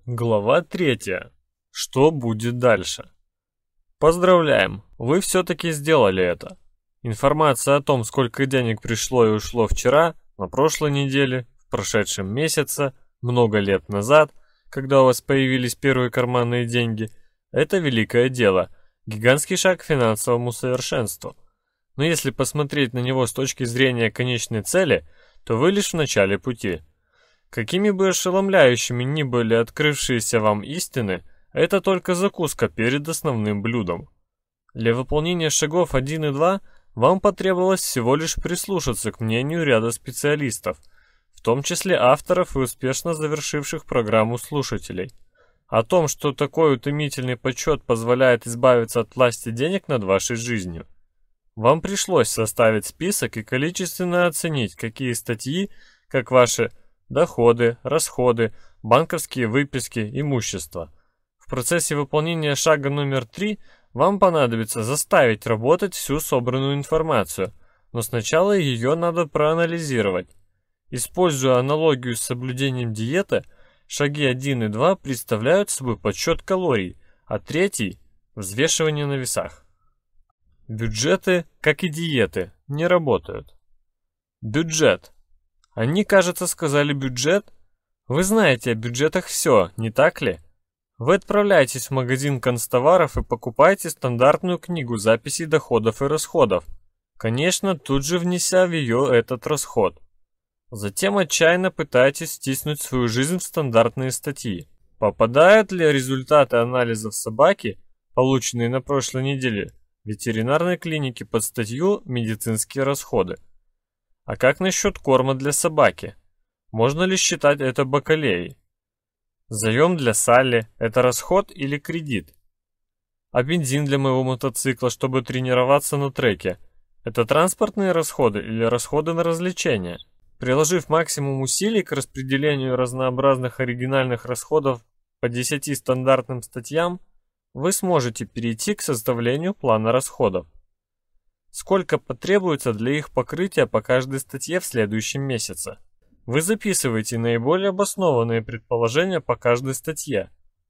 Глава 3. Что будет дальше? Поздравляем, вы все-таки сделали это. Информация о том, сколько денег пришло и ушло вчера, на прошлой неделе, в прошедшем месяце, много лет назад, когда у вас появились первые карманные деньги, это великое дело, гигантский шаг к финансовому совершенству. Но если посмотреть на него с точки зрения конечной цели, то вы лишь в начале пути. Какими бы ошеломляющими ни были открывшиеся вам истины, это только закуска перед основным блюдом. Для выполнения шагов 1 и 2 вам потребовалось всего лишь прислушаться к мнению ряда специалистов, в том числе авторов и успешно завершивших программу слушателей. О том, что такой утомительный подсчет позволяет избавиться от власти денег над вашей жизнью. Вам пришлось составить список и количественно оценить, какие статьи, как ваши доходы, расходы, банковские выписки, имущество. В процессе выполнения шага номер 3 вам понадобится заставить работать всю собранную информацию, но сначала ее надо проанализировать. Используя аналогию с соблюдением диеты, шаги 1 и 2 представляют собой подсчет калорий, а третий – взвешивание на весах. Бюджеты, как и диеты, не работают. Бюджет. Они, кажется, сказали бюджет. Вы знаете о бюджетах все, не так ли? Вы отправляетесь в магазин канцтоваров и покупаете стандартную книгу записей доходов и расходов, конечно, тут же внеся в ее этот расход. Затем отчаянно пытаетесь втиснуть свою жизнь в стандартные статьи. Попадают ли результаты анализов собаки, полученные на прошлой неделе, в ветеринарной клинике под статью «Медицинские расходы»? А как насчет корма для собаки? Можно ли считать это бакалеей? Заем для Салли – это расход или кредит? А бензин для моего мотоцикла, чтобы тренироваться на треке – это транспортные расходы или расходы на развлечения? Приложив максимум усилий к распределению разнообразных оригинальных расходов по 10 стандартным статьям, вы сможете перейти к составлению плана расходов. Сколько потребуется для их покрытия по каждой статье в следующем месяце? Вы записываете наиболее обоснованные предположения по каждой статье,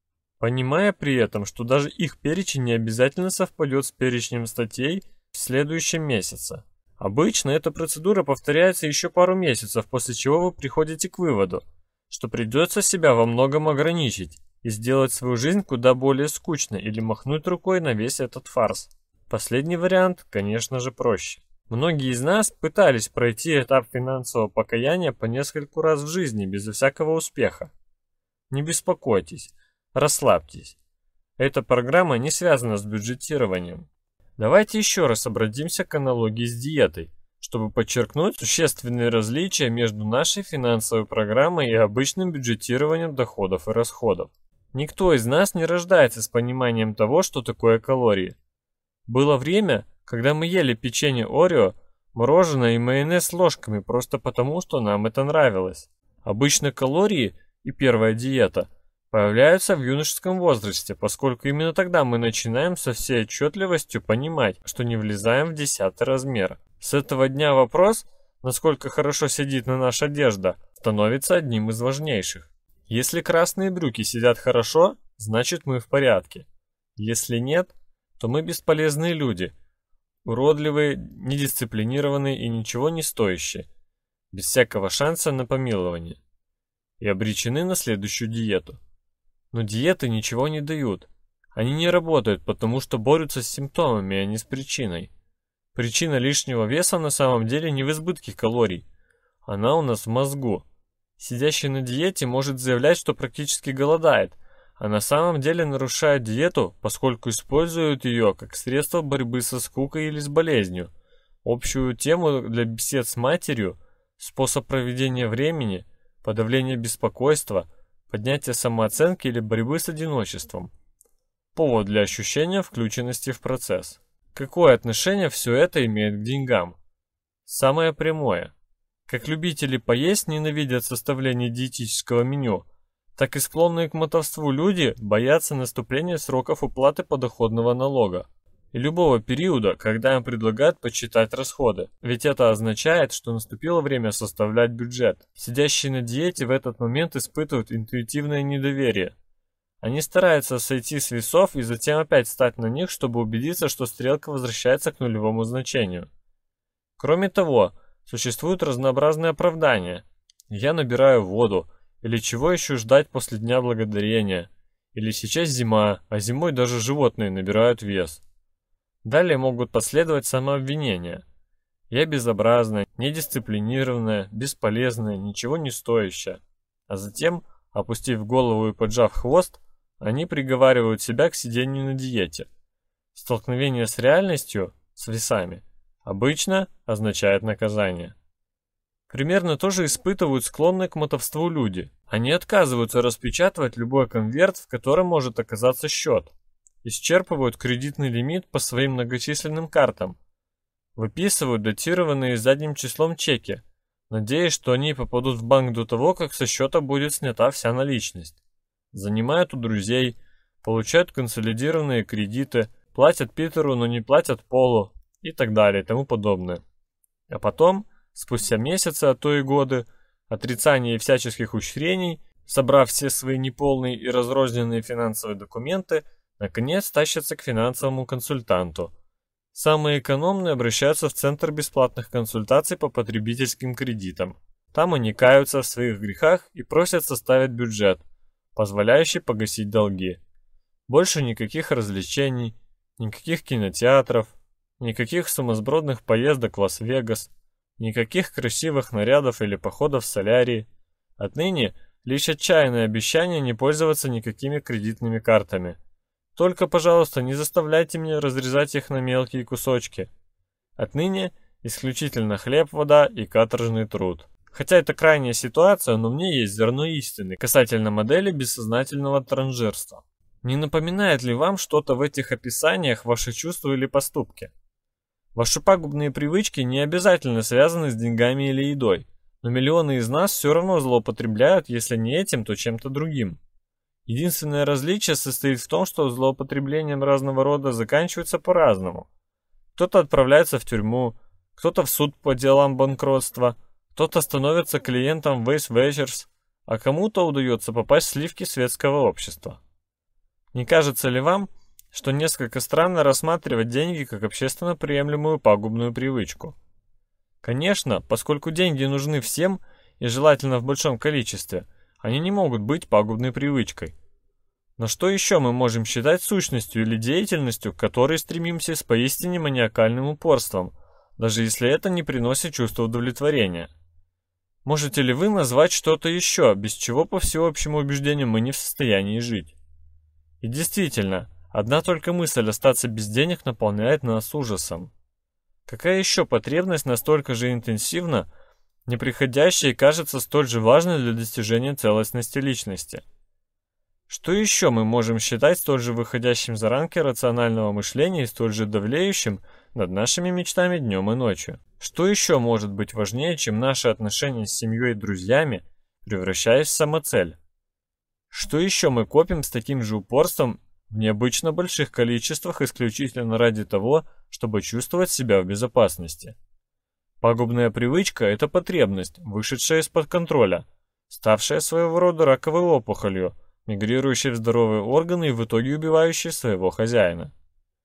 понимая при этом, что даже их перечень не обязательно совпадет с перечнем статей в следующем месяце. Обычно эта процедура повторяется еще пару месяцев, после чего вы приходите к выводу, что придется себя во многом ограничить и сделать свою жизнь куда более скучной или махнуть рукой на весь этот фарс. Последний вариант, конечно же, проще. Многие из нас пытались пройти этап финансового покаяния по нескольку раз в жизни без всякого успеха. Не беспокойтесь, расслабьтесь. Эта программа не связана с бюджетированием. Давайте еще раз обратимся к аналогии с диетой, чтобы подчеркнуть существенные различия между нашей финансовой программой и обычным бюджетированием доходов и расходов. Никто из нас не рождается с пониманием того, что такое калории. Было время, когда мы ели печенье Орео, мороженое и майонез ложками просто потому, что нам это нравилось. Обычно калории и первая диета появляются в юношеском возрасте, поскольку именно тогда мы начинаем со всей отчетливостью понимать, что не влезаем в 10-й размер. С этого дня вопрос, насколько хорошо сидит на наша одежда, становится одним из важнейших. Если красные брюки сидят хорошо, значит мы в порядке. Если нет, то мы бесполезные люди, уродливые, недисциплинированные и ничего не стоящие, без всякого шанса на помилование, и обречены на следующую диету. Но диеты ничего не дают. Они не работают, потому что борются с симптомами, а не с причиной. Причина лишнего веса на самом деле не в избытке калорий. Она у нас в мозгу. Сидящий на диете может заявлять, что практически голодает, а на самом деле нарушает диету, поскольку используют ее как средство борьбы со скукой или с болезнью, общую тему для бесед с матерью, способ проведения времени, подавление беспокойства, поднятие самооценки или борьбы с одиночеством. Повод для ощущения включенности в процесс. Какое отношение все это имеет к деньгам? Самое прямое. Как любители поесть ненавидят составление диетического меню, так и склонные к мотовству люди боятся наступления сроков уплаты подоходного налога и любого периода, когда им предлагают подсчитать расходы. Ведь это означает, что наступило время составлять бюджет. Сидящие на диете в этот момент испытывают интуитивное недоверие. Они стараются сойти с весов и затем опять встать на них, чтобы убедиться, что стрелка возвращается к нулевому значению. Кроме того, существуют разнообразные оправдания. Я набираю воду, или чего еще ждать после Дня Благодарения, или сейчас зима, а зимой даже животные набирают вес. Далее могут последовать самообвинения. Я безобразная, недисциплинированная, бесполезная, ничего не стоящая. А затем, опустив голову и поджав хвост, они приговаривают себя к сидению на диете. Столкновение с реальностью, с весами, обычно означает наказание. Примерно то же испытывают склонные к мотовству люди. Они отказываются распечатывать любой конверт, в котором может оказаться счет. Исчерпывают кредитный лимит по своим многочисленным картам. Выписывают датированные задним числом чеки, надеясь, что они попадут в банк до того, как со счета будет снята вся наличность. Занимают у друзей, получают консолидированные кредиты, платят Питеру, но не платят Полу и так далее и тому подобное. А потом, спустя месяцы, а то и годы, отрицания и всяческих ухищрений, собрав все свои неполные и разрозненные финансовые документы, наконец тащатся к финансовому консультанту. Самые экономные обращаются в Центр бесплатных консультаций по потребительским кредитам. Там они каются в своих грехах и просят составить бюджет, позволяющий погасить долги. Больше никаких развлечений, никаких кинотеатров, никаких сумасбродных поездок в Лас-Вегас, никаких красивых нарядов или походов в солярии. Отныне лишь отчаянное обещание не пользоваться никакими кредитными картами. Только, пожалуйста, не заставляйте меня разрезать их на мелкие кусочки. Отныне исключительно хлеб, вода и каторжный труд. Хотя это крайняя ситуация, но в ней есть зерно истины касательно модели бессознательного транжирства. Не напоминает ли вам что-то в этих описаниях ваши чувства или поступки? Ваши пагубные привычки не обязательно связаны с деньгами или едой, но миллионы из нас все равно злоупотребляют, если не этим, то чем-то другим. Единственное различие состоит в том, что злоупотреблением разного рода заканчивается по-разному. Кто-то отправляется в тюрьму, кто-то в суд по делам банкротства, кто-то становится клиентом Weight Watchers, а кому-то удается попасть в сливки светского общества. Не кажется ли вам, что несколько странно рассматривать деньги как общественно приемлемую пагубную привычку? Конечно, поскольку деньги нужны всем и желательно в большом количестве, они не могут быть пагубной привычкой. Но что еще мы можем считать сущностью или деятельностью, к которой стремимся с поистине маниакальным упорством, даже если это не приносит чувства удовлетворения? Можете ли вы назвать что-то еще, без чего, по всеобщему убеждению, мы не в состоянии жить? И действительно, одна только мысль остаться без денег наполняет нас ужасом. Какая еще потребность настолько же интенсивна, неприходящая и кажется столь же важной для достижения целостности личности? Что еще мы можем считать столь же выходящим за рамки рационального мышления и столь же давлеющим над нашими мечтами днем и ночью? Что еще может быть важнее, чем наши отношения с семьей и друзьями, превращаясь в самоцель? Что еще мы копим с таким же упорством в необычно больших количествах исключительно ради того, чтобы чувствовать себя в безопасности? Пагубная привычка – это потребность, вышедшая из-под контроля, ставшая своего рода раковой опухолью, мигрирующая в здоровые органы и в итоге убивающая своего хозяина.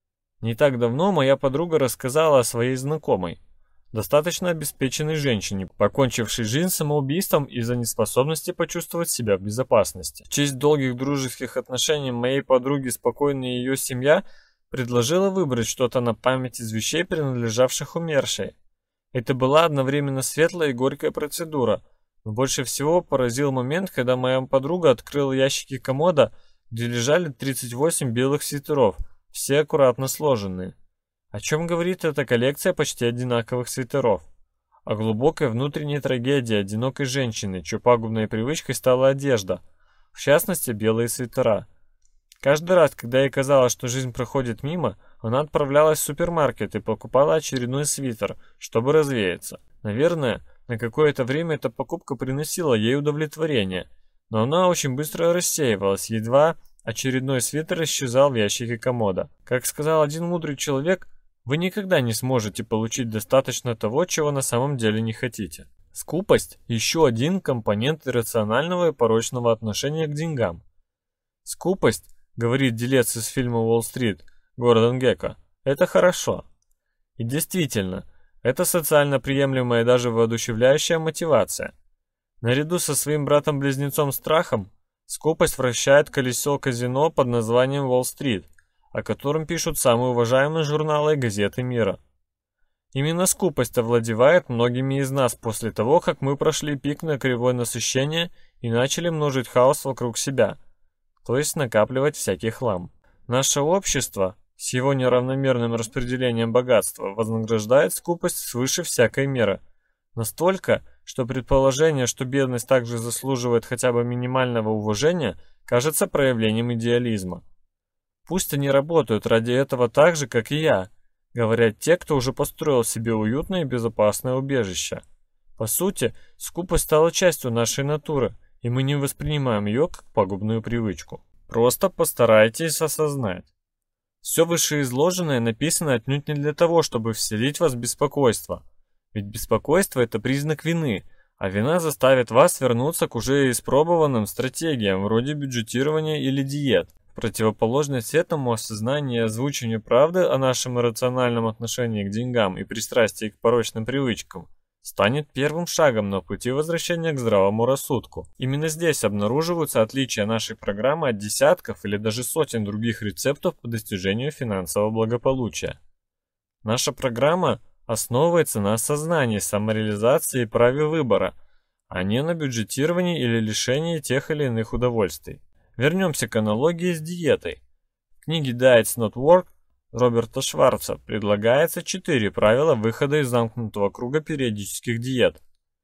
Не так давно моя подруга рассказала о своей знакомой, достаточно обеспеченной женщине, покончившей жизнь самоубийством из-за неспособности почувствовать себя в безопасности. В честь долгих дружеских отношений моей подруги спокойная ее семья предложила выбрать что-то на память из вещей, принадлежавших умершей. Это была одновременно светлая и горькая процедура, но больше всего поразил момент, когда моя подруга открыла ящики комода, где лежали 38 белых свитеров, все аккуратно сложенные. О чем говорит эта коллекция почти одинаковых свитеров? О глубокой внутренней трагедии одинокой женщины, чьей пагубной привычкой стала одежда, в частности белые свитера. Каждый раз, когда ей казалось, что жизнь проходит мимо, она отправлялась в супермаркет и покупала очередной свитер, чтобы развеяться. Наверное, на какое-то время эта покупка приносила ей удовлетворение, но она очень быстро рассеивалась, едва очередной свитер исчезал в ящике комода. Как сказал один мудрый человек, вы никогда не сможете получить достаточно того, чего на самом деле не хотите. Скупость – еще один компонент иррационального и порочного отношения к деньгам. Скупость, говорит делец из фильма «Уолл-стрит» Гордон Gekko, это хорошо. И действительно, это социально приемлемая и даже воодушевляющая мотивация. Наряду со своим братом-близнецом страхом, скупость вращает колесо казино под названием Уолл-стрит, о котором пишут самые уважаемые журналы и газеты мира. Именно скупость овладевает многими из нас после того, как мы прошли пик на кривой насыщения и начали множить хаос вокруг себя, то есть накапливать всякий хлам. Наше общество с его неравномерным распределением богатства вознаграждает скупость свыше всякой меры. Настолько, что предположение, что бедность также заслуживает хотя бы минимального уважения, кажется проявлением идеализма. Пусть они работают ради этого так же, как и я, говорят те, кто уже построил себе уютное и безопасное убежище. По сути, скупость стала частью нашей натуры, и мы не воспринимаем ее как пагубную привычку. Просто постарайтесь осознать. Все вышеизложенное написано отнюдь не для того, чтобы вселить в вас беспокойство. Ведь беспокойство – это признак вины, а вина заставит вас вернуться к уже испробованным стратегиям вроде бюджетирования или диет. В противоположность этому осознание и озвучивание правды о нашем иррациональном отношении к деньгам и пристрастии к порочным привычкам станет первым шагом на пути возвращения к здравому рассудку. Именно здесь обнаруживаются отличия нашей программы от десятков или даже сотен других рецептов по достижению финансового благополучия. Наша программа основывается на осознании, самореализации и праве выбора, а не на бюджетировании или лишении тех или иных удовольствий. Вернемся к аналогии с диетой. В книге Diets Not Work Роберта Шварца предлагается 4 правила выхода из замкнутого круга периодических диет.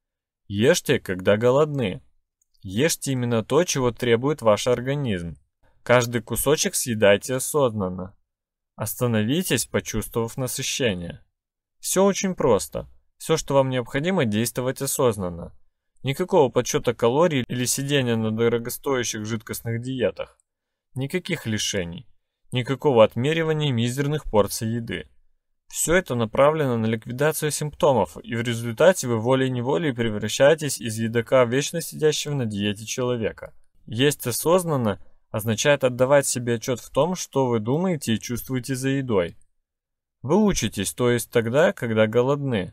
Ешьте, когда голодны. Ешьте именно то, чего требует ваш организм. Каждый кусочек съедайте осознанно. Остановитесь, почувствовав насыщение. Все очень просто. Все, что вам необходимо, действовать осознанно. Никакого подсчета калорий или сидения на дорогостоящих жидкостных диетах. Никаких лишений. Никакого отмеривания мизерных порций еды. Все это направлено на ликвидацию симптомов, и в результате вы волей-неволей превращаетесь из едока вечно сидящего на диете человека. Есть осознанно означает отдавать себе отчет в том, что вы думаете и чувствуете за едой. Вы учитесь, то есть тогда, когда голодны.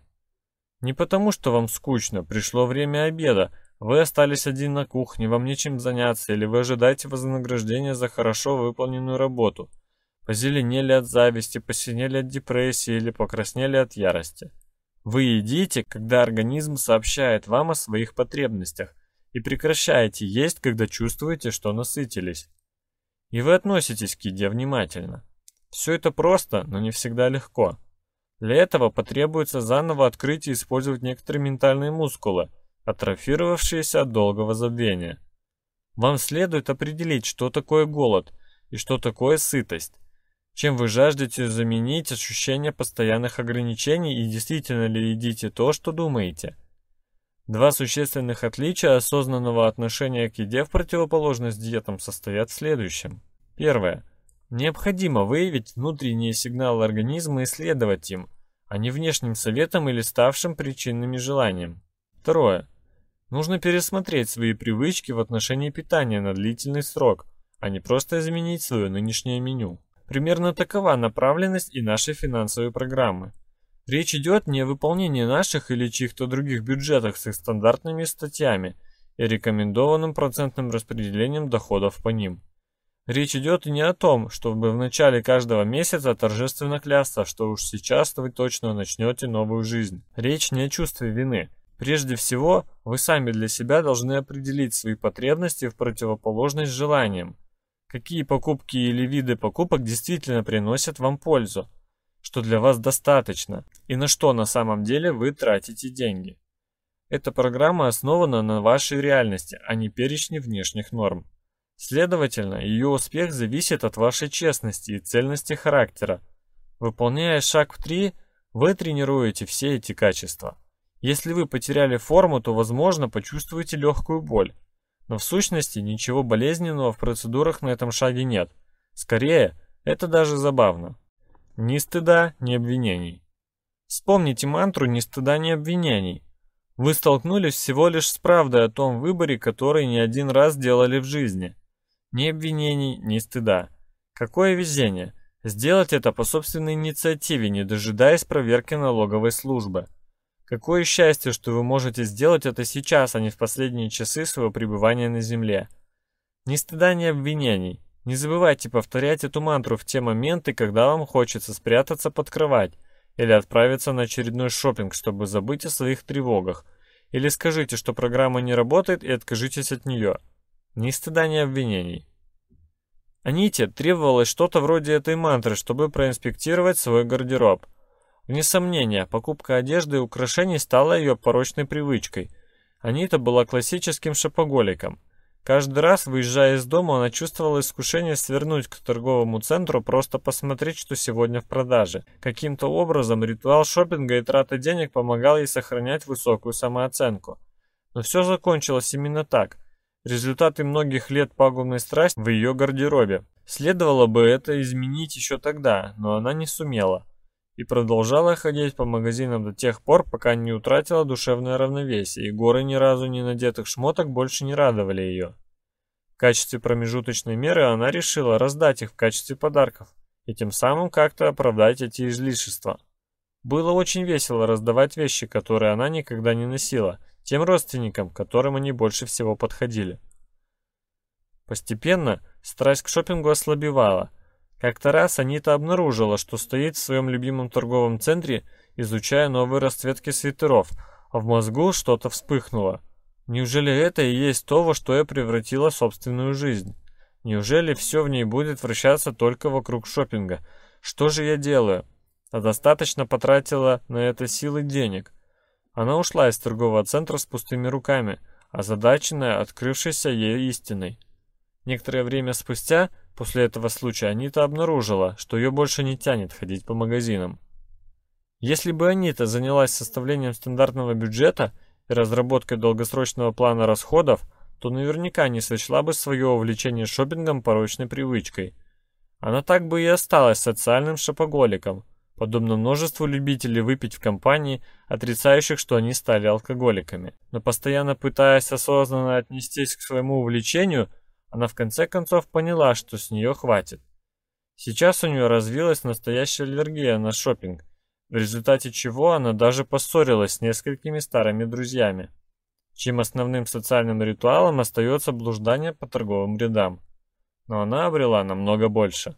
Не потому, что вам скучно, пришло время обеда, вы остались один на кухне, вам нечем заняться, или вы ожидаете вознаграждения за хорошо выполненную работу. Позеленели от зависти, посинели от депрессии или покраснели от ярости. Вы едите, когда организм сообщает вам о своих потребностях, и прекращаете есть, когда чувствуете, что насытились. И вы относитесь к еде внимательно. Все это просто, но не всегда легко. Для этого потребуется заново открыть и использовать некоторые ментальные мускулы, атрофировавшиеся от долгого забвения. Вам следует определить, что такое голод и что такое сытость. Чем вы жаждете заменить ощущение постоянных ограничений и действительно ли едите то, что думаете? Два существенных отличия осознанного отношения к еде в противоположность диетам состоят в следующем. Первое. Необходимо выявить внутренние сигналы организма и следовать им, а не внешним советам или ставшим причинными желаниям. Второе. Нужно пересмотреть свои привычки в отношении питания на длительный срок, а не просто изменить свое нынешнее меню. Примерно такова направленность и нашей финансовой программы. Речь идет не о выполнении наших или чьих-то других бюджетов с их стандартными статьями и рекомендованным процентным распределением доходов по ним. Речь идет и не о том, чтобы в начале каждого месяца торжественно клясться, что уж сейчас вы точно начнете новую жизнь. Речь не о чувстве вины. Прежде всего, вы сами для себя должны определить свои потребности в противоположность желаниям. Какие покупки или виды покупок действительно приносят вам пользу, что для вас достаточно, и на что на самом деле вы тратите деньги. Эта программа основана на вашей реальности, а не перечне внешних норм. Следовательно, ее успех зависит от вашей честности и цельности характера. Выполняя шаг в 3, вы тренируете все эти качества. Если вы потеряли форму, то, возможно, почувствуете легкую боль. Но в сущности ничего болезненного в процедурах на этом шаге нет. Скорее, это даже забавно. Ни стыда, ни обвинений. Вспомните мантру «ни стыда, ни обвинений». Вы столкнулись всего лишь с правдой о том выборе, который не один раз делали в жизни. Ни обвинений, ни стыда. Какое везение! Сделать это по собственной инициативе, не дожидаясь проверки налоговой службы. Какое счастье, что вы можете сделать это сейчас, а не в последние часы своего пребывания на земле. Ни стыда, ни обвинений. Не забывайте повторять эту мантру в те моменты, когда вам хочется спрятаться под кровать или отправиться на очередной шопинг, чтобы забыть о своих тревогах. Или скажите, что программа не работает, и откажитесь от нее. Ни стыда, ни обвинений. Аните требовалось что-то вроде этой мантры, чтобы проинспектировать свой гардероб. Вне сомнения, покупка одежды и украшений стала ее порочной привычкой. Анита была классическим шопоголиком. Каждый раз, выезжая из дома, она чувствовала искушение свернуть к торговому центру, просто посмотреть, что сегодня в продаже. Каким-то образом ритуал шопинга и траты денег помогал ей сохранять высокую самооценку. Но все закончилось именно так. Результаты многих лет пагубной страсти в ее гардеробе. Следовало бы это изменить еще тогда, но она не сумела. И продолжала ходить по магазинам до тех пор, пока не утратила душевное равновесие, и горы ни разу не надетых шмоток больше не радовали ее. В качестве промежуточной меры она решила раздать их в качестве подарков, и тем самым как-то оправдать эти излишества. Было очень весело раздавать вещи, которые она никогда не носила, тем родственникам, которым они больше всего подходили. Постепенно страсть к шопингу ослабевала. Как-то раз Анита обнаружила, что стоит в своем любимом торговом центре, изучая новые расцветки свитеров, а в мозгу что-то вспыхнуло. Неужели это и есть то, во что я превратила собственную жизнь? Неужели все в ней будет вращаться только вокруг шопинга? Что же я делаю? А достаточно потратила на это силы денег. Она ушла из торгового центра с пустыми руками, озадаченная открывшейся ей истиной. Некоторое время спустя, после этого случая, Анита обнаружила, что ее больше не тянет ходить по магазинам. Если бы Анита занялась составлением стандартного бюджета и разработкой долгосрочного плана расходов, то наверняка не сочла бы свое увлечение шопингом порочной привычкой. Она так бы и осталась социальным шопоголиком, подобно множеству любителей выпить в компании, отрицающих, что они стали алкоголиками. Но постоянно пытаясь осознанно отнестись к своему увлечению, она в конце концов поняла, что с нее хватит. Сейчас у нее развилась настоящая аллергия на шопинг, в результате чего она даже поссорилась с несколькими старыми друзьями, чьим основным социальным ритуалом остается блуждание по торговым рядам. Но она обрела намного больше.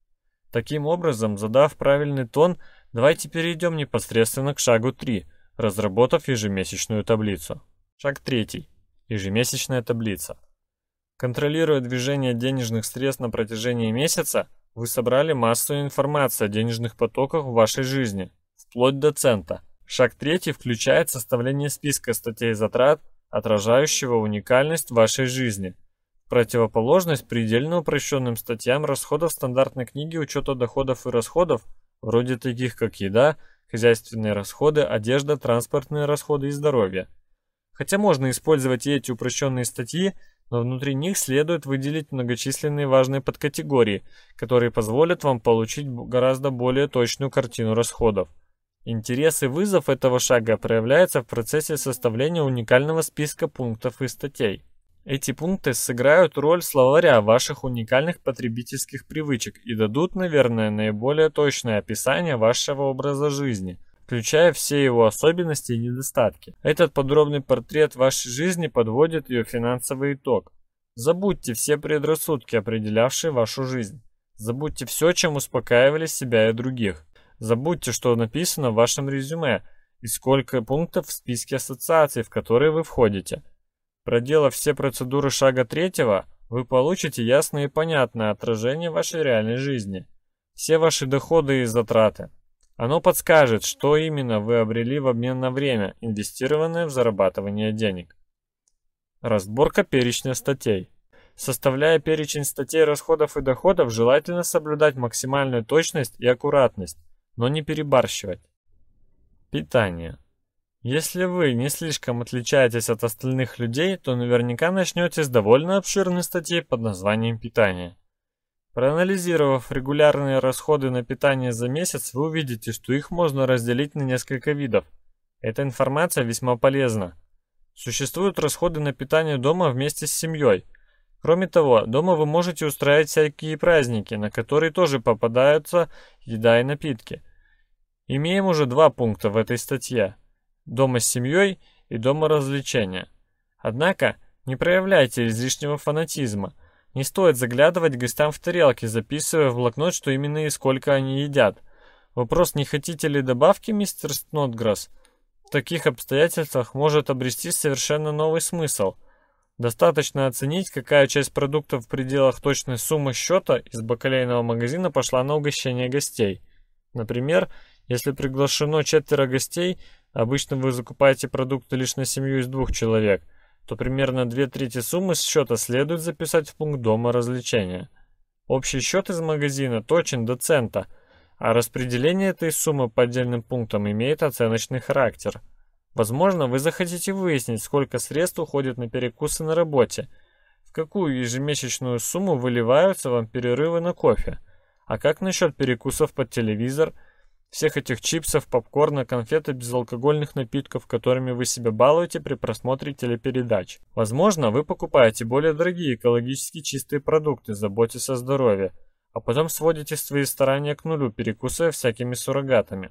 Таким образом, задав правильный тон, давайте перейдем непосредственно к шагу 3, разработав ежемесячную таблицу. Шаг 3. Ежемесячная таблица. Контролируя движение денежных средств на протяжении месяца, вы собрали массу информации о денежных потоках в вашей жизни, вплоть до цента. Шаг 3 включает составление списка статей затрат, отражающего уникальность вашей жизни. В противоположность предельно упрощенным статьям расходов стандартной книги учета доходов и расходов, вроде таких как еда, хозяйственные расходы, одежда, транспортные расходы и здоровье. Хотя можно использовать и эти упрощенные статьи, но внутри них следует выделить многочисленные важные подкатегории, которые позволят вам получить гораздо более точную картину расходов. Интерес и вызов этого шага проявляется в процессе составления уникального списка пунктов и статей. Эти пункты сыграют роль словаря ваших уникальных потребительских привычек и дадут, наверное, наиболее точное описание вашего образа жизни, включая все его особенности и недостатки. Этот подробный портрет вашей жизни подводит ее финансовый итог. Забудьте все предрассудки, определявшие вашу жизнь. Забудьте все, чем успокаивали себя и других. Забудьте, что написано в вашем резюме и сколько пунктов в списке ассоциаций, в которые вы входите. Проделав все процедуры шага 3, вы получите ясное и понятное отражение вашей реальной жизни. Все ваши доходы и затраты. Оно подскажет, что именно вы обрели в обмен на время, инвестированное в зарабатывание денег. Разборка перечня статей. Составляя перечень статей расходов и доходов, желательно соблюдать максимальную точность и аккуратность, но не перебарщивать. Питание. Если вы не слишком отличаетесь от остальных людей, то наверняка начнете с довольно обширной статьи под названием «Питание». Проанализировав регулярные расходы на питание за месяц, вы увидите, что их можно разделить на несколько видов. Эта информация весьма полезна. Существуют расходы на питание дома вместе с семьей. Кроме того, дома вы можете устраивать всякие праздники, на которые тоже попадаются еда и напитки. Имеем уже 2 пункта в этой статье. Дома с семьей и дома развлечения. Однако, не проявляйте излишнего фанатизма. Не стоит заглядывать гостям в тарелки, записывая в блокнот, что именно и сколько они едят. Вопрос, не хотите ли добавки, мистер Снотграсс, в таких обстоятельствах может обрести совершенно новый смысл. Достаточно оценить, какая часть продуктов в пределах точной суммы счета из бакалейного магазина пошла на угощение гостей. Например, если приглашено 4 гостей, обычно вы закупаете продукты лишь на семью из 2 человек, то примерно 2/3 суммы с счета следует записать в пункт дома развлечения. Общий счет из магазина точен до цента, а распределение этой суммы по отдельным пунктам имеет оценочный характер. Возможно, вы захотите выяснить, сколько средств уходит на перекусы на работе, в какую ежемесячную сумму выливаются вам перерывы на кофе, а как насчет перекусов под телевизор, всех этих чипсов, попкорна, конфет и безалкогольных напитков, которыми вы себя балуете при просмотре телепередач. Возможно, вы покупаете более дорогие экологически чистые продукты, заботясь о здоровье, а потом сводите свои старания к нулю, перекусывая всякими суррогатами.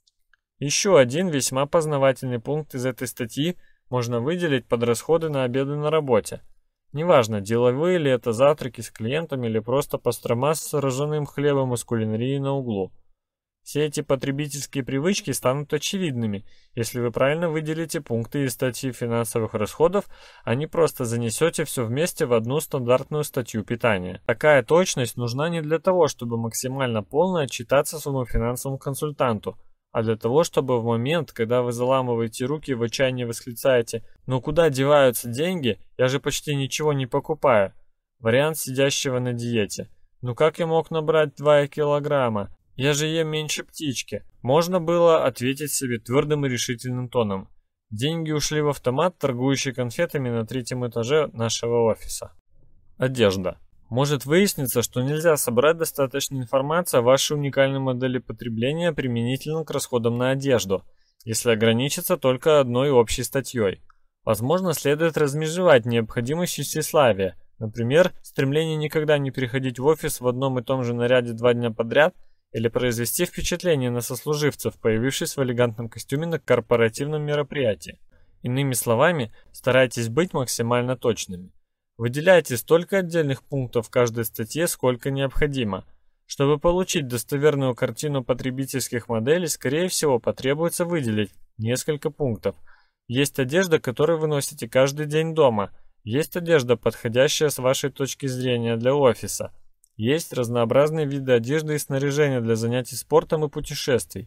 Еще один весьма познавательный пункт из этой статьи можно выделить под расходы на обеды на работе. Неважно, деловые ли это завтраки с клиентами или просто пастрома с ржаным хлебом из кулинарии на углу. Все эти потребительские привычки станут очевидными, если вы правильно выделите пункты из статьи финансовых расходов, а не просто занесете все вместе в одну стандартную статью питания. Такая точность нужна не для того, чтобы максимально полно отчитаться своему финансовому консультанту, а для того, чтобы в момент, когда вы заламываете руки, в отчаянии восклицаете: «Ну куда деваются деньги? Я же почти ничего не покупаю». Вариант сидящего на диете. «Ну как я мог набрать 2 килограмма? Я же ем меньше птички». Можно было ответить себе твердым и решительным тоном: деньги ушли в автомат, торгующий конфетами на 3-м этаже нашего офиса. Одежда. Может выясниться, что нельзя собрать достаточно информации о вашей уникальной модели потребления применительно к расходам на одежду, если ограничиться только одной общей статьей. Возможно, следует размежевать необходимость тщеславия, например, стремление никогда не приходить в офис в одном и том же наряде 2 дня подряд, или произвести впечатление на сослуживцев, появившись в элегантном костюме на корпоративном мероприятии. Иными словами, старайтесь быть максимально точными. Выделяйте столько отдельных пунктов в каждой статье, сколько необходимо. Чтобы получить достоверную картину потребительских моделей, скорее всего, потребуется выделить несколько пунктов. Есть одежда, которую вы носите каждый день дома. Есть одежда, подходящая с вашей точки зрения для офиса. Есть разнообразные виды одежды и снаряжения для занятий спортом и путешествий.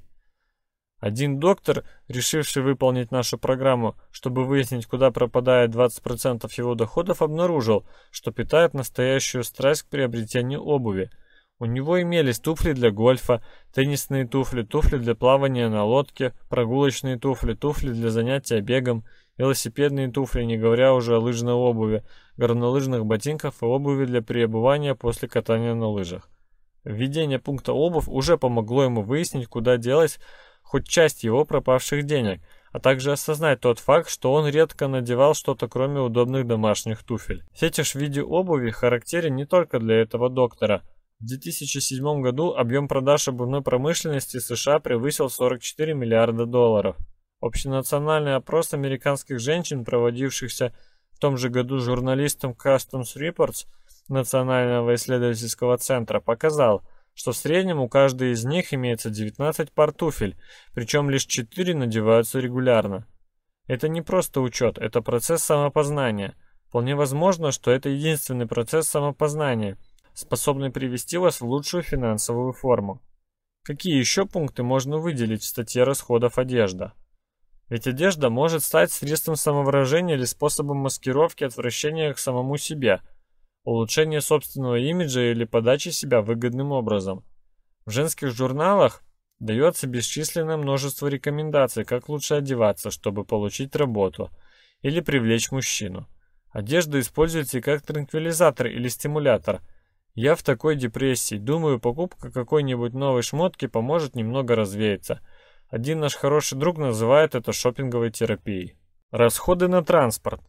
Один доктор, решивший выполнить нашу программу, чтобы выяснить, куда пропадает 20% его доходов, обнаружил, что питает настоящую страсть к приобретению обуви. У него имелись туфли для гольфа, теннисные туфли, туфли для плавания на лодке, прогулочные туфли, туфли для занятия бегом, велосипедные туфли, не говоря уже о лыжной обуви, горнолыжных ботинках и обуви для переобувания после катания на лыжах. Введение пункта «Обувь» уже помогло ему выяснить, куда делать хоть часть его пропавших денег, а также осознать тот факт, что он редко надевал что-то кроме удобных домашних туфель. Фетиш в виде обуви характерен не только для этого доктора. В 2007 году объем продаж обувной промышленности США превысил 44 миллиарда долларов. Общенациональный опрос американских женщин, проводившийся в том же году журналистом Customs Reports Национального исследовательского центра, показал, что в среднем у каждой из них имеется 19 пар туфель, причем лишь 4 надеваются регулярно. Это не просто учет, это процесс самопознания. Вполне возможно, что это единственный процесс самопознания, способный привести вас в лучшую финансовую форму. Какие еще пункты можно выделить в статье расходов одежда? Ведь одежда может стать средством самовыражения или способом маскировки отвращения к самому себе, улучшения собственного имиджа или подачи себя выгодным образом. В женских журналах дается бесчисленное множество рекомендаций, как лучше одеваться, чтобы получить работу или привлечь мужчину. Одежда используется и как транквилизатор или стимулятор. Я в такой депрессии, думаю, покупка какой-нибудь новой шмотки поможет немного развеяться. Один наш хороший друг называет это шопинговой терапией. Расходы на транспорт.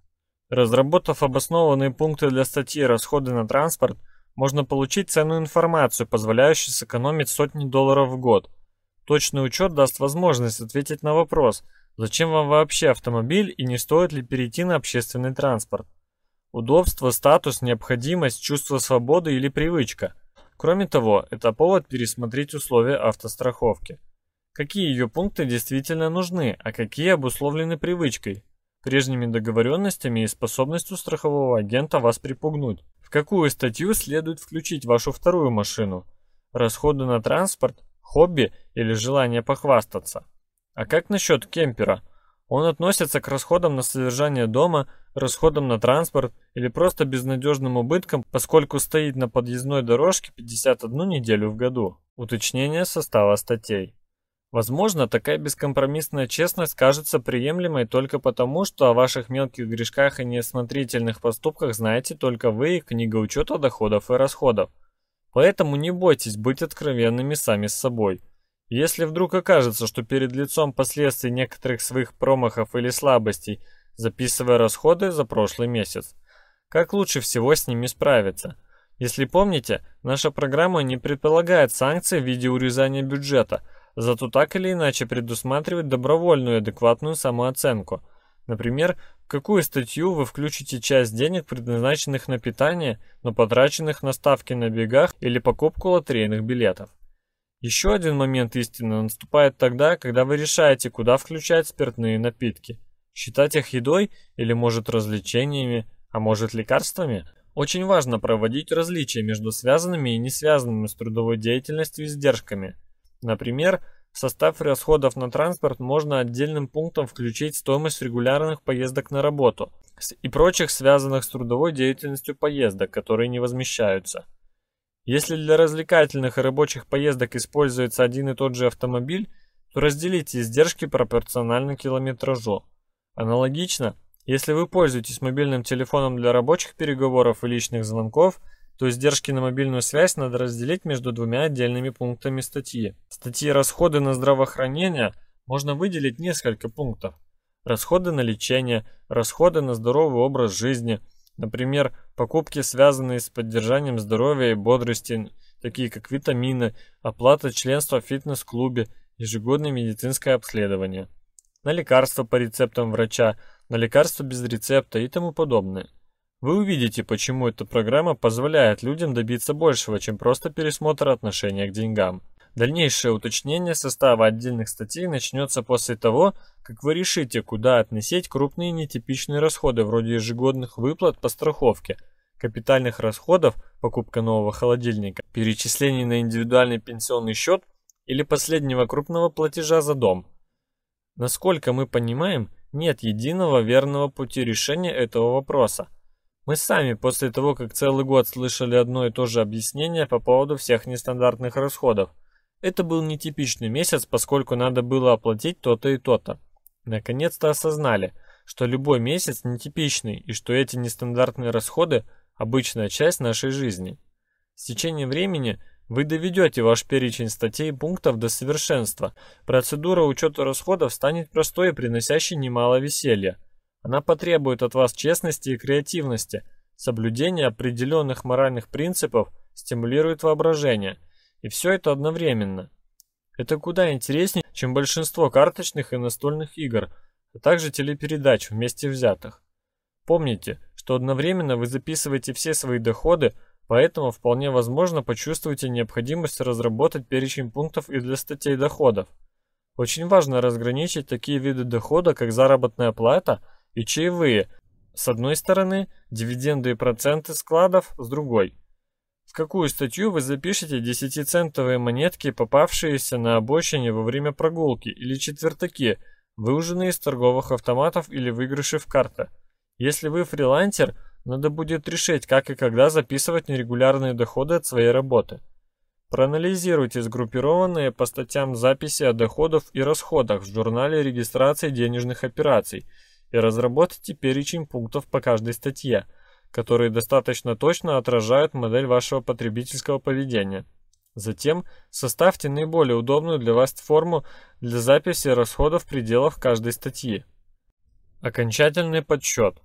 Разработав обоснованные пункты для статьи «Расходы на транспорт», можно получить ценную информацию, позволяющую сэкономить сотни долларов в год. Точный учет даст возможность ответить на вопрос, зачем вам вообще автомобиль и не стоит ли перейти на общественный транспорт. Удобство, статус, необходимость, чувство свободы или привычка. Кроме того, это повод пересмотреть условия автостраховки. Какие ее пункты действительно нужны, а какие обусловлены привычкой, прежними договоренностями и способностью страхового агента вас припугнуть. В какую статью следует включить вашу вторую машину? Расходы на транспорт, хобби или желание похвастаться? А как насчет кемпера? Он относится к расходам на содержание дома, расходам на транспорт или просто безнадежным убыткам, поскольку стоит на подъездной дорожке 51 неделю в году. Уточнение состава статей. Возможно, такая бескомпромиссная честность кажется приемлемой только потому, что о ваших мелких грешках и неосмотрительных поступках знаете только вы и книга учета доходов и расходов. Поэтому не бойтесь быть откровенными сами с собой. Если вдруг окажется, что перед лицом последствий некоторых своих промахов или слабостей, записывая расходы за прошлый месяц, как лучше всего с ними справиться? Если помните, наша программа не предполагает санкций в виде урезания бюджета, зато так или иначе предусматривает добровольную и адекватную самооценку. Например, в какую статью вы включите часть денег, предназначенных на питание, но потраченных на ставки на бегах или покупку лотерейных билетов. Еще один момент истины наступает тогда, когда вы решаете, куда включать спиртные напитки. Считать их едой или, может, развлечениями, а может, лекарствами? Очень важно проводить различия между связанными и не связанными с трудовой деятельностью издержками. Например, в состав расходов на транспорт можно отдельным пунктом включить стоимость регулярных поездок на работу и прочих связанных с трудовой деятельностью поездок, которые не возмещаются. Если для развлекательных и рабочих поездок используется один и тот же автомобиль, то разделите издержки пропорционально километражу. Аналогично, если вы пользуетесь мобильным телефоном для рабочих переговоров и личных звонков, то издержки на мобильную связь надо разделить между двумя отдельными пунктами статьи. В статье «Расходы на здравоохранение» можно выделить несколько пунктов. Расходы на лечение, расходы на здоровый образ жизни, например, покупки, связанные с поддержанием здоровья и бодрости, такие как витамины, оплата членства в фитнес-клубе, ежегодное медицинское обследование, на лекарства по рецептам врача, на лекарства без рецепта и тому подобное. Вы увидите, почему эта программа позволяет людям добиться большего, чем просто пересмотр отношения к деньгам. Дальнейшее уточнение состава отдельных статей начнется после того, как вы решите, куда относить крупные нетипичные расходы вроде ежегодных выплат по страховке, капитальных расходов, покупка нового холодильника, перечислений на индивидуальный пенсионный счет или последнего крупного платежа за дом. Насколько мы понимаем, нет единого верного пути решения этого вопроса. Мы сами после того, как целый год слышали одно и то же объяснение по поводу всех нестандартных расходов. Это был нетипичный месяц, поскольку надо было оплатить то-то и то-то. Наконец-то осознали, что любой месяц нетипичный и что эти нестандартные расходы – обычная часть нашей жизни. С течением времени вы доведете ваш перечень статей и пунктов до совершенства. Процедура учета расходов станет простой и приносящей немало веселья. Она потребует от вас честности и креативности. Соблюдение определенных моральных принципов стимулирует воображение. И все это одновременно. Это куда интереснее, чем большинство карточных и настольных игр, а также телепередач вместе взятых. Помните, что одновременно вы записываете все свои доходы, поэтому вполне возможно почувствуете необходимость разработать перечень пунктов и для статей доходов. Очень важно разграничить такие виды дохода, как заработная плата и чаевые, с одной стороны, дивиденды и проценты складов с другой. В какую статью вы запишете 10-центовые монетки, попавшиеся на обочине во время прогулки, или четвертаки, выуженные из торговых автоматов или выигрыши в карты? Если вы фрилансер, надо будет решить, как и когда записывать нерегулярные доходы от своей работы. Проанализируйте сгруппированные по статьям записи о доходах и расходах в журнале регистрации денежных операций и разработайте перечень пунктов по каждой статье, которые достаточно точно отражают модель вашего потребительского поведения. Затем составьте наиболее удобную для вас форму для записи расходов в пределах каждой статьи. Окончательный подсчет.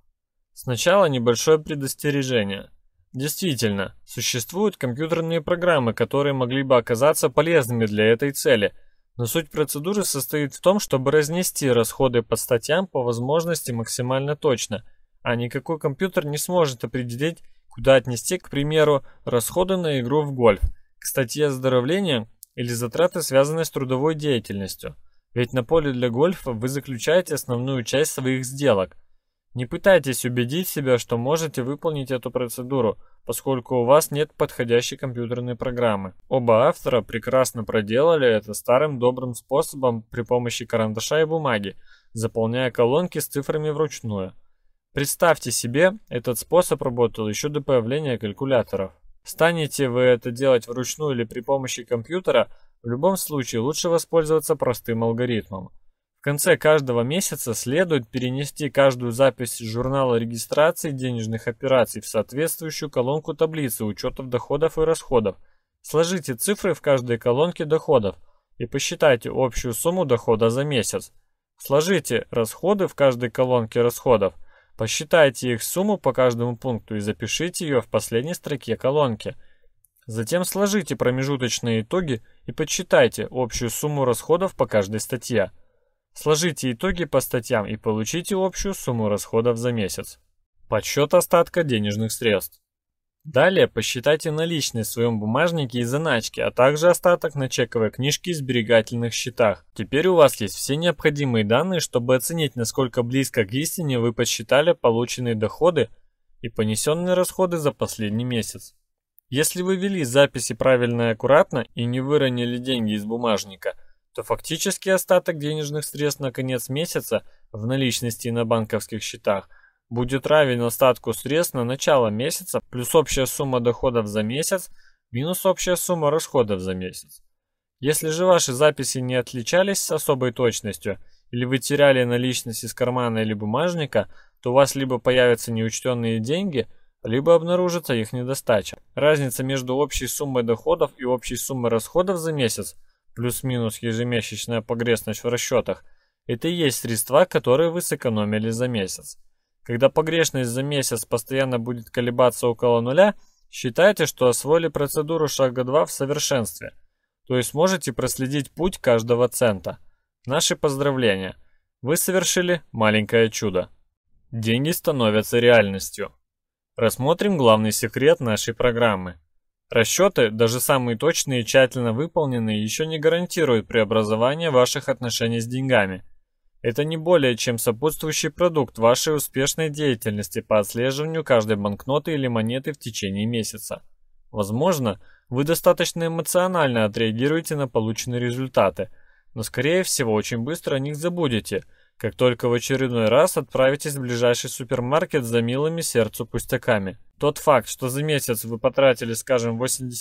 Сначала небольшое предостережение. Действительно, существуют компьютерные программы, которые могли бы оказаться полезными для этой цели, но суть процедуры состоит в том, чтобы разнести расходы по статьям по возможности максимально точно, а никакой компьютер не сможет определить, куда отнести, к примеру, расходы на игру в гольф, к статье оздоровления или затраты, связанные с трудовой деятельностью. Ведь на поле для гольфа вы заключаете основную часть своих сделок. Не пытайтесь убедить себя, что можете выполнить эту процедуру, поскольку у вас нет подходящей компьютерной программы. Оба автора прекрасно проделали это старым добрым способом при помощи карандаша и бумаги, заполняя колонки с цифрами вручную. Представьте себе, этот способ работал еще до появления калькуляторов. Станете вы это делать вручную или при помощи компьютера, в любом случае лучше воспользоваться простым алгоритмом. В конце каждого месяца следует перенести каждую запись из журнала регистрации денежных операций в соответствующую колонку таблицы учетов доходов и расходов. Сложите цифры в каждой колонке доходов и посчитайте общую сумму дохода за месяц. Сложите расходы в каждой колонке расходов, посчитайте их сумму по каждому пункту и запишите ее в последней строке колонки. Затем сложите промежуточные итоги и подсчитайте общую сумму расходов по каждой статье. Сложите итоги по статьям и получите общую сумму расходов за месяц. Подсчет остатка денежных средств. Далее посчитайте наличные в своем бумажнике и заначки, а также остаток на чековой книжке и сберегательных счетах. Теперь у вас есть все необходимые данные, чтобы оценить, насколько близко к истине вы подсчитали полученные доходы и понесенные расходы за последний месяц. Если вы вели записи правильно и аккуратно и не выронили деньги из бумажника, то фактически остаток денежных средств на конец месяца в наличности и на банковских счетах будет равен остатку средств на начало месяца плюс общая сумма доходов за месяц минус общая сумма расходов за месяц. Если же ваши записи не отличались с особой точностью или вы теряли наличность из кармана или бумажника, то у вас либо появятся неучтенные деньги, либо обнаружится их недостача. Разница между общей суммой доходов и общей суммой расходов за месяц плюс-минус ежемесячная погрешность в расчетах, это и есть средства, которые вы сэкономили за месяц. Когда погрешность за месяц постоянно будет колебаться около нуля, считайте, что освоили процедуру шага 2 в совершенстве, то есть можете проследить путь каждого цента. Наши поздравления! Вы совершили маленькое чудо. Деньги становятся реальностью. Рассмотрим главный секрет нашей программы. Расчеты, даже самые точные и тщательно выполненные, еще не гарантируют преобразование ваших отношений с деньгами. Это не более чем сопутствующий продукт вашей успешной деятельности по отслеживанию каждой банкноты или монеты в течение месяца. Возможно, вы достаточно эмоционально отреагируете на полученные результаты, но скорее всего очень быстро о них забудете, как только в очередной раз отправитесь в ближайший супермаркет за милыми сердцу пустяками. Тот факт, что за месяц вы потратили, скажем,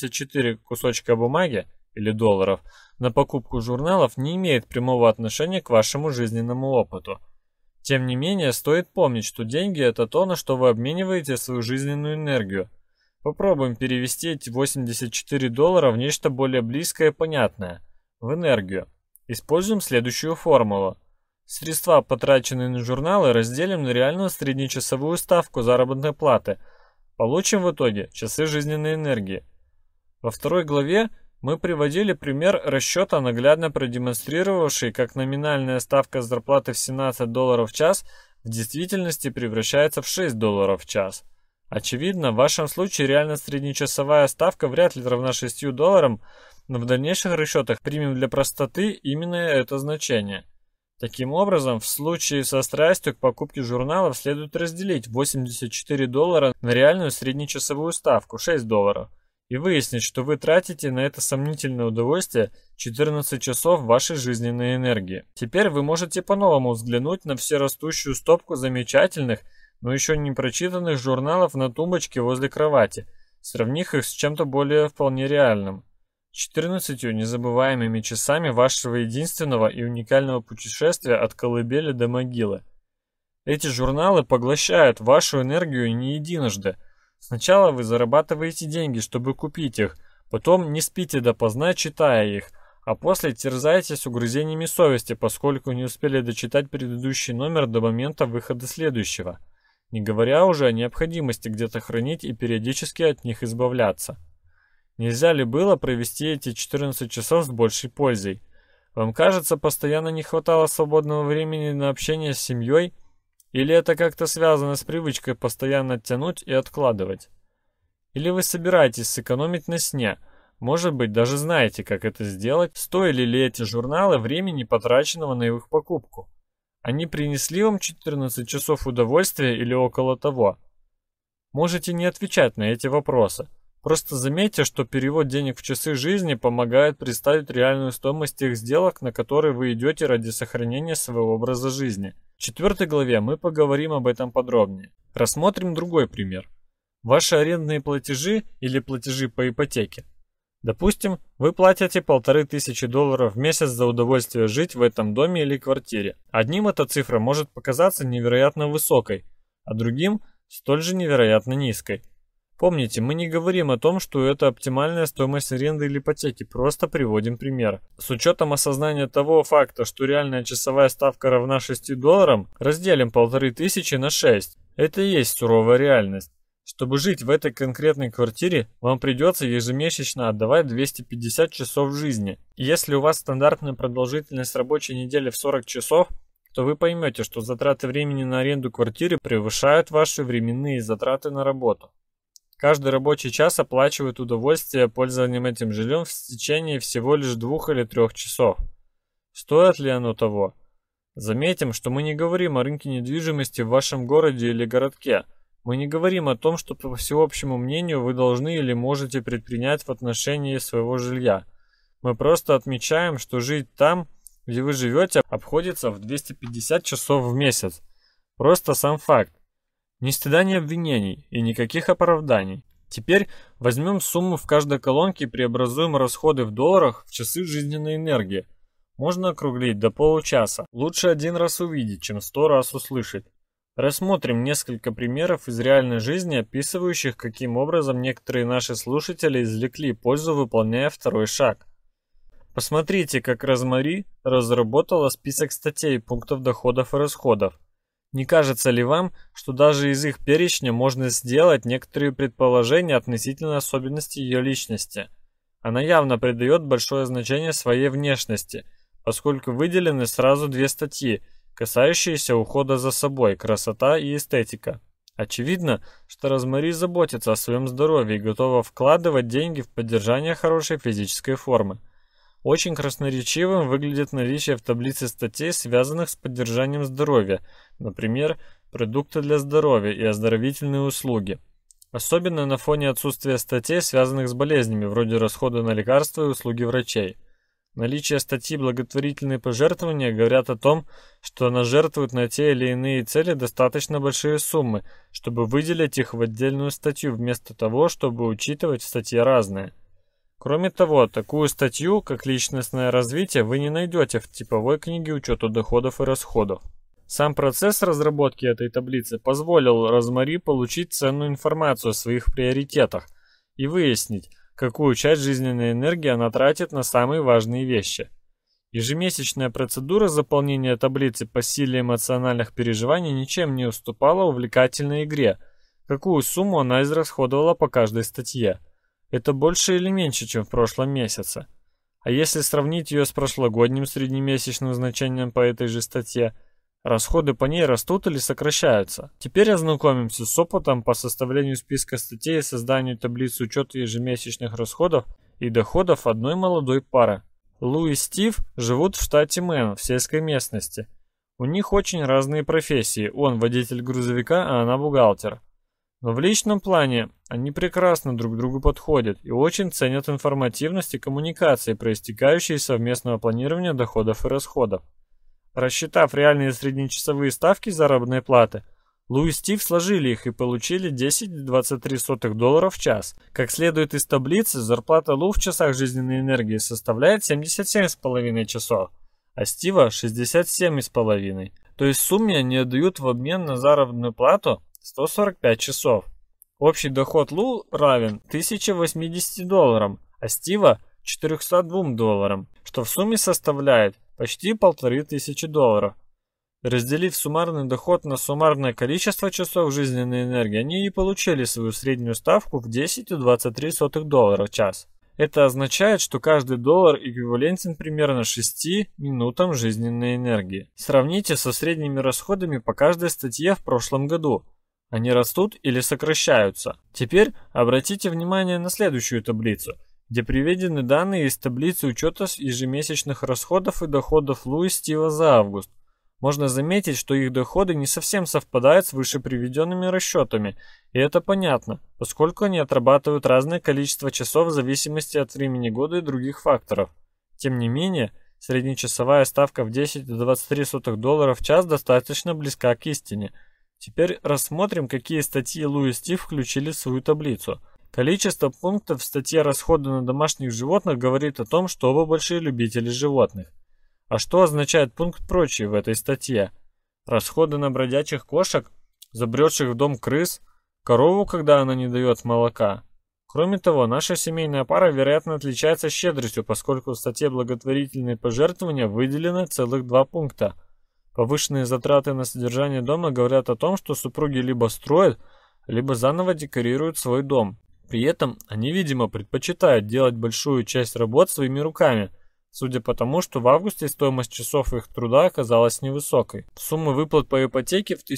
84 кусочка бумаги или долларов на покупку журналов, не имеет прямого отношения к вашему жизненному опыту. Тем не менее, стоит помнить, что деньги – это то, на что вы обмениваете свою жизненную энергию. Попробуем перевести эти 84 доллара в нечто более близкое и понятное – в энергию. Используем следующую формулу. Средства, потраченные на журналы, разделим на реальную среднечасовую ставку заработной платы. Получим в итоге часы жизненной энергии. Во второй главе мы приводили пример расчета, наглядно продемонстрировавший, как номинальная ставка зарплаты в $17 в час в действительности превращается в $6 в час. Очевидно, в вашем случае реально среднечасовая ставка вряд ли равна $6, но в дальнейших расчетах примем для простоты именно это значение. Таким образом, в случае со страстью к покупке журналов следует разделить 84 доллара на реальную среднечасовую ставку $6 и выяснить, что вы тратите на это сомнительное удовольствие 14 часов вашей жизненной энергии. Теперь вы можете по-новому взглянуть на все растущую стопку замечательных, но еще не прочитанных журналов на тумбочке возле кровати, сравнив их с чем-то более вполне реальным. 14 незабываемыми часами вашего единственного и уникального путешествия от колыбели до могилы. Эти журналы поглощают вашу энергию не единожды. Сначала вы зарабатываете деньги, чтобы купить их, потом не спите допоздна, читая их, а после терзаетесь угрызениями совести, поскольку не успели дочитать предыдущий номер до момента выхода следующего. не говоря уже о необходимости где-то хранить и периодически от них избавляться. Нельзя ли было провести эти 14 часов с большей пользой? Вам кажется, постоянно не хватало свободного времени на общение с семьей? Или это как-то связано с привычкой постоянно тянуть и откладывать? Или вы собираетесь сэкономить на сне? Может быть, даже знаете, как это сделать? Стоили ли эти журналы времени, потраченного на их покупку? Они принесли вам 14 часов удовольствия или около того? Можете не отвечать на эти вопросы. Просто заметьте, что перевод денег в часы жизни помогает представить реальную стоимость тех сделок, на которые вы идете ради сохранения своего образа жизни. В 4 главе мы поговорим об этом подробнее. Рассмотрим другой пример. Ваши арендные платежи или платежи по ипотеке. Допустим, вы платите $1500 в месяц за удовольствие жить в этом доме или квартире. Одним эта цифра может показаться невероятно высокой, а другим столь же невероятно низкой. Помните, мы не говорим о том, что это оптимальная стоимость аренды или ипотеки, просто приводим пример. С учетом осознания того факта, что реальная часовая ставка равна $6, разделим 1500 на 6. Это и есть суровая реальность. Чтобы жить в этой конкретной квартире, вам придется ежемесячно отдавать 250 часов жизни. И если у вас стандартная продолжительность рабочей недели в 40 часов, то вы поймете, что затраты времени на аренду квартиры превышают ваши временные затраты на работу. Каждый рабочий час оплачивает удовольствие пользованием этим жильем в течение всего лишь 2 или 3 часов. Стоит ли оно того? Заметим, что мы не говорим о рынке недвижимости в вашем городе или городке. Мы не говорим о том, что по всеобщему мнению вы должны или можете предпринять в отношении своего жилья. Мы просто отмечаем, что жить там, где вы живете, обходится в 250 часов в месяц. Просто сам факт. Ни стыда, ни обвинений и никаких оправданий. Теперь возьмем сумму в каждой колонке и преобразуем расходы в долларах в часы жизненной энергии. Можно округлить до получаса. Лучше один раз увидеть, чем 100 раз услышать. Рассмотрим несколько примеров из реальной жизни, описывающих, каким образом некоторые наши слушатели извлекли пользу, выполняя второй шаг. Посмотрите, как Розмари разработала список статей, пунктов доходов и расходов. Не кажется ли вам, что даже из их перечня можно сделать некоторые предположения относительно особенностей ее личности? Она явно придает большое значение своей внешности, поскольку выделены сразу 2 статьи, касающиеся ухода за собой, красота и эстетика. Очевидно, что Розмари заботится о своем здоровье и готова вкладывать деньги в поддержание хорошей физической формы. Очень красноречивым выглядит наличие в таблице статей, связанных с поддержанием здоровья, например, продукты для здоровья и оздоровительные услуги. Особенно на фоне отсутствия статей, связанных с болезнями, вроде расхода на лекарства и услуги врачей. Наличие статьи «Благотворительные пожертвования» говорят о том, что она жертвует на те или иные цели достаточно большие суммы, чтобы выделить их в отдельную статью, вместо того, чтобы учитывать в статье разные. Кроме того, такую статью, как личностное развитие, вы не найдете в типовой книге учета доходов и расходов. Сам процесс разработки этой таблицы позволил Розмари получить ценную информацию о своих приоритетах и выяснить, какую часть жизненной энергии она тратит на самые важные вещи. Ежемесячная процедура заполнения таблицы по силе эмоциональных переживаний ничем не уступала увлекательной игре, какую сумму она израсходовала по каждой статье. Это больше или меньше, чем в прошлом месяце. А если сравнить ее с прошлогодним среднемесячным значением по этой же статье, расходы по ней растут или сокращаются. Теперь ознакомимся с опытом по составлению списка статей и созданию таблицы учета ежемесячных расходов и доходов одной молодой пары. Лу и Стив живут в штате Мэн, в сельской местности. У них очень разные профессии, он водитель грузовика, а она бухгалтер. Но в личном плане они прекрасно друг другу подходят и очень ценят информативность и коммуникации, проистекающие из совместного планирования доходов и расходов. Рассчитав реальные среднечасовые ставки заработной платы, Лу и Стив сложили их и получили $10,23 в час. Как следует из таблицы, зарплата Лу в часах жизненной энергии составляет 77,5 часов, а Стива 67,5. То есть в сумме они отдают в обмен на заработную плату 145 часов. Общий доход Лу равен $1080, а Стива $402, что в сумме составляет почти $1500. Разделив суммарный доход на суммарное количество часов жизненной энергии, они и получили свою среднюю ставку в 10,23 доллара в час. Это означает, что каждый доллар эквивалентен примерно 6 минутам жизненной энергии. Сравните со средними расходами по каждой статье в прошлом году. Они растут или сокращаются. Теперь обратите внимание на следующую таблицу, где приведены данные из таблицы учета ежемесячных расходов и доходов Лу и Стива за август. Можно заметить, что их доходы не совсем совпадают с выше приведенными расчетами, и это понятно, поскольку они отрабатывают разное количество часов в зависимости от времени года и других факторов. Тем не менее, среднечасовая ставка в 10,23 доллара в час достаточно близка к истине. Теперь рассмотрим, какие статьи Лу и Стив включили в свою таблицу. Количество пунктов в статье «Расходы на домашних животных» говорит о том, что оба большие любители животных. А что означает пункт «Прочие» в этой статье? Расходы на бродячих кошек, забредших в дом крыс, корову, когда она не дает молока. Кроме того, наша семейная пара, вероятно, отличается щедростью, поскольку в статье «Благотворительные пожертвования» выделено целых 2 пункта. Повышенные затраты на содержание дома говорят о том, что супруги либо строят, либо заново декорируют свой дом. При этом они, видимо, предпочитают делать большую часть работ своими руками, судя по тому, что в августе стоимость часов их труда оказалась невысокой. В сумму выплат по ипотеке в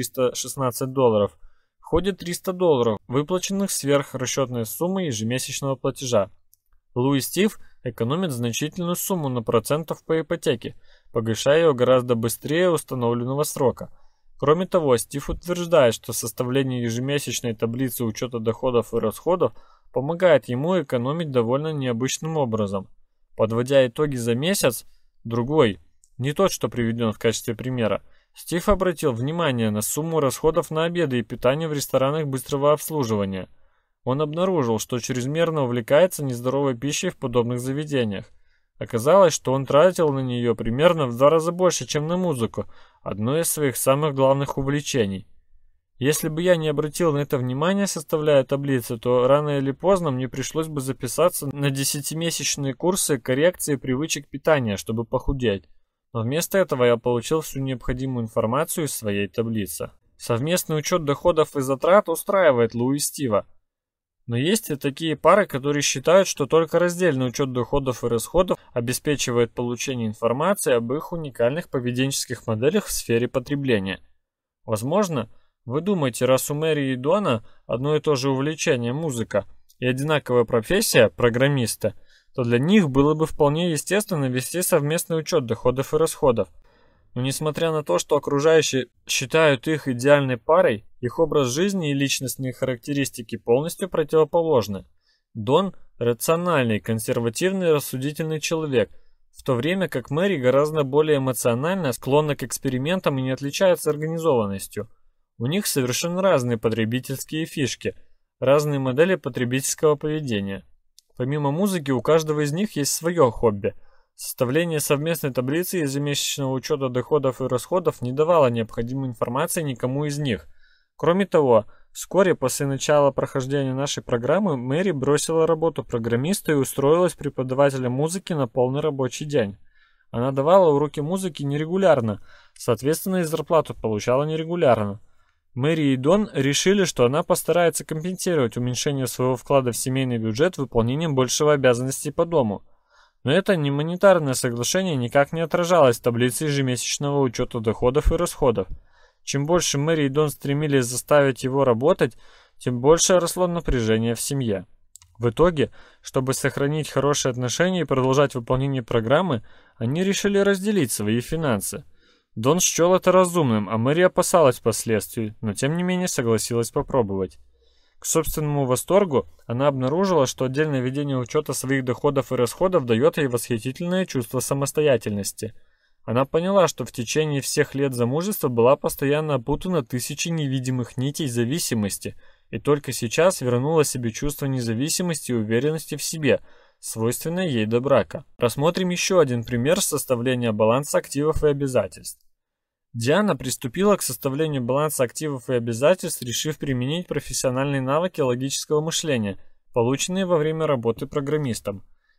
1316 долларов входит 300 долларов, выплаченных сверх расчетной суммы ежемесячного платежа. Лу и Стив экономят значительную сумму на процентов по ипотеке, погашая ее гораздо быстрее установленного срока. Кроме того, Стив утверждает, что составление ежемесячной таблицы учета доходов и расходов помогает ему экономить довольно необычным образом. Подводя итоги за месяц, другой, не тот, что приведен в качестве примера, Стив обратил внимание на сумму расходов на обеды и питание в ресторанах быстрого обслуживания. Он обнаружил, что чрезмерно увлекается нездоровой пищей в подобных заведениях. Оказалось, что он тратил на нее примерно в 2 раза больше, чем на музыку, одно из своих самых главных увлечений. Если бы я не обратил на это внимание, составляя таблицы, то рано или поздно мне пришлось бы записаться на 10-месячные курсы коррекции привычек питания, чтобы похудеть. Но вместо этого я получил всю необходимую информацию из своей таблицы. Совместный учет доходов и затрат устраивает Лу и Стива. Но есть и такие пары, которые считают, что только раздельный учет доходов и расходов обеспечивает получение информации об их уникальных поведенческих моделях в сфере потребления. Возможно, вы думаете, раз у Мэри и Дона одно и то же увлечение – музыка, и одинаковая профессия – программиста, то для них было бы вполне естественно вести совместный учет доходов и расходов. Но несмотря на то, что окружающие считают их идеальной парой, их образ жизни и личностные характеристики полностью противоположны. Дон – рациональный, консервативный, рассудительный человек, в то время как Мэри гораздо более эмоциональна, склонна к экспериментам и не отличается организованностью. У них совершенно разные потребительские фишки, разные модели потребительского поведения. Помимо музыки, у каждого из них есть свое хобби. Составление совместной таблицы ежемесячного учета доходов и расходов не давало необходимой информации никому из них. Кроме того, вскоре после начала прохождения нашей программы Мэри бросила работу программиста и устроилась преподавателем музыки на полный рабочий день. Она давала уроки музыки нерегулярно, соответственно и зарплату получала нерегулярно. Мэри и Дон решили, что она постарается компенсировать уменьшение своего вклада в семейный бюджет выполнением большего обязанностей по дому. Но это немонетарное соглашение никак не отражалось в таблице ежемесячного учета доходов и расходов. Чем больше Мэри и Дон стремились заставить его работать, тем больше росло напряжение в семье. В итоге, чтобы сохранить хорошие отношения и продолжать выполнение программы, они решили разделить свои финансы. Дон счел это разумным, а Мэри опасалась последствий, но тем не менее согласилась попробовать. К собственному восторгу она обнаружила, что отдельное ведение учета своих доходов и расходов дает ей восхитительное чувство самостоятельности. Она поняла, что в течение всех лет замужества была постоянно опутана тысячей невидимых нитей зависимости, и только сейчас вернула себе чувство независимости и уверенности в себе, свойственное ей до брака. Рассмотрим еще один пример составления баланса активов и обязательств. Диана приступила к составлению баланса активов и обязательств, решив применить профессиональные навыки логического мышления, полученные во время работы программистом.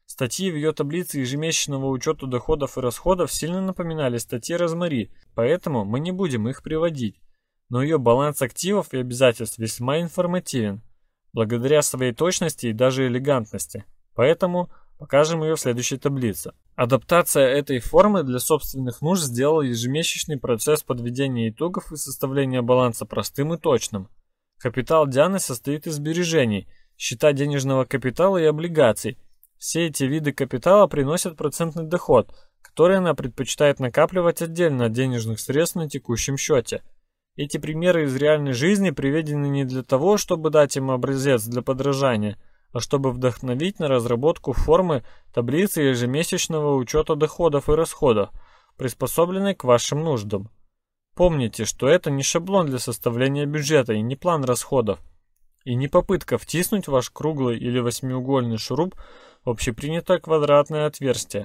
Статьи в ее таблице ежемесячного учета доходов и расходов сильно напоминали статьи Розмари, поэтому мы не будем их приводить. Но ее баланс активов и обязательств весьма информативен, благодаря своей точности и даже элегантности. Поэтому покажем ее в следующей таблице. Адаптация этой формы для собственных нужд сделала ежемесячный процесс подведения итогов и составления баланса простым и точным. Капитал Дианы состоит из сбережений, счета денежного капитала и облигаций. Все эти виды капитала приносят процентный доход, который она предпочитает накапливать отдельно от денежных средств на текущем счете. Эти примеры из реальной жизни приведены не для того, чтобы дать им образец для подражания, а чтобы вдохновить на разработку формы таблицы ежемесячного учета доходов и расходов, приспособленной к вашим нуждам. Помните, что это не шаблон для составления бюджета и не план расходов, и не попытка втиснуть ваш круглый или восьмиугольный шуруп в общепринятое квадратное отверстие.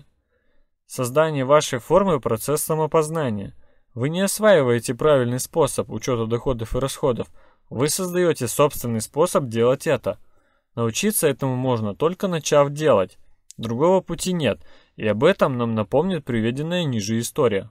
Создание вашей формы – процесс самопознания. Вы не осваиваете правильный способ учета доходов и расходов, вы создаете собственный способ делать это. Научиться этому можно, только начав делать. Другого пути нет, и об этом нам напомнит приведенная ниже история.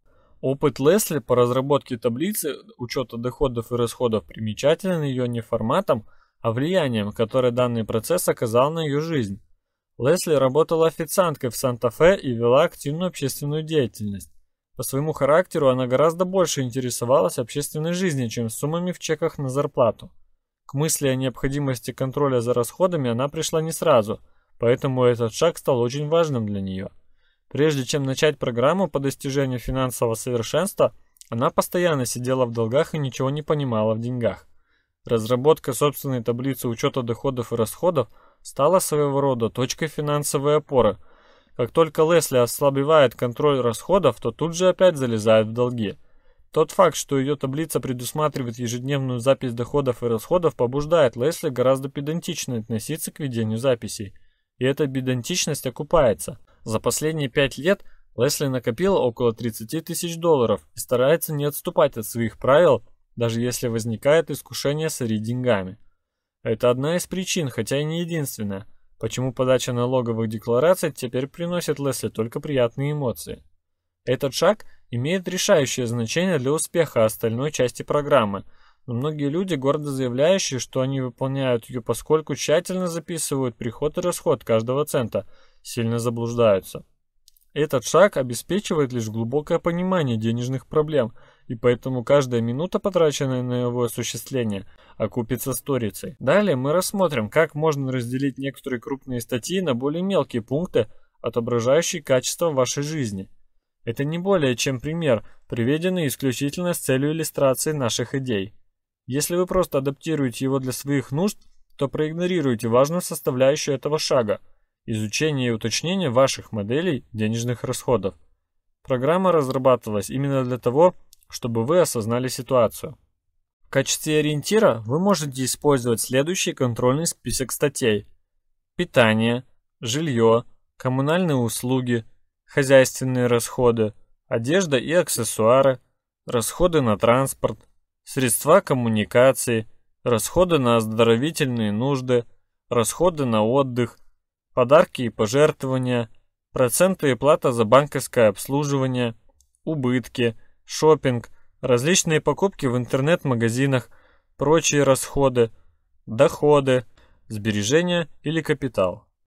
Опыт Лесли по разработке таблицы учета доходов и расходов примечателен ее не форматом, а влиянием, которое данный процесс оказал на ее жизнь. Лесли работала официанткой в Санта-Фе и вела активную общественную деятельность. По своему характеру она гораздо больше интересовалась общественной жизнью, чем суммами в чеках на зарплату. К мысли о необходимости контроля за расходами она пришла не сразу, поэтому этот шаг стал очень важным для нее. Прежде чем начать программу по достижению финансового совершенства, она постоянно сидела в долгах и ничего не понимала в деньгах. Разработка собственной таблицы учета доходов и расходов стала своего рода точкой финансовой опоры. Как только Лесли ослабевает контроль расходов, то тут же опять залезает в долги. Тот факт, что ее таблица предусматривает ежедневную запись доходов и расходов, побуждает Лесли гораздо педантично относиться к ведению записей. И эта педантичность окупается. За последние 5 лет Лесли накопила около 30 тысяч долларов и старается не отступать от своих правил, даже если возникает искушение сорить деньгами. Это одна из причин, хотя и не единственная, почему подача налоговых деклараций теперь приносит Лесли только приятные эмоции. Этот шаг имеет решающее значение для успеха остальной части программы, но многие люди, гордо заявляющие, что они выполняют ее, поскольку тщательно записывают приход и расход каждого цента, сильно заблуждаются. Этот шаг обеспечивает лишь глубокое понимание денежных проблем, и поэтому каждая минута, потраченная на его осуществление, окупится сторицей. Далее мы рассмотрим, как можно разделить некоторые крупные статьи на более мелкие пункты, отображающие качество вашей жизни. Это не более чем пример, приведенный исключительно с целью иллюстрации наших идей. Если вы просто адаптируете его для своих нужд, то проигнорируете важную составляющую этого шага – изучение и уточнение ваших моделей денежных расходов. Программа разрабатывалась именно для того, чтобы вы осознали ситуацию. В качестве ориентира вы можете использовать следующий контрольный список статей: питание, жилье, коммунальные услуги, хозяйственные расходы, одежда и аксессуары, расходы на транспорт, средства коммуникации, расходы на оздоровительные нужды, расходы на отдых, подарки и пожертвования, проценты и плата за банковское обслуживание, убытки, шопинг, различные покупки в интернет-магазинах, прочие расходы, доходы, сбережения или капитал.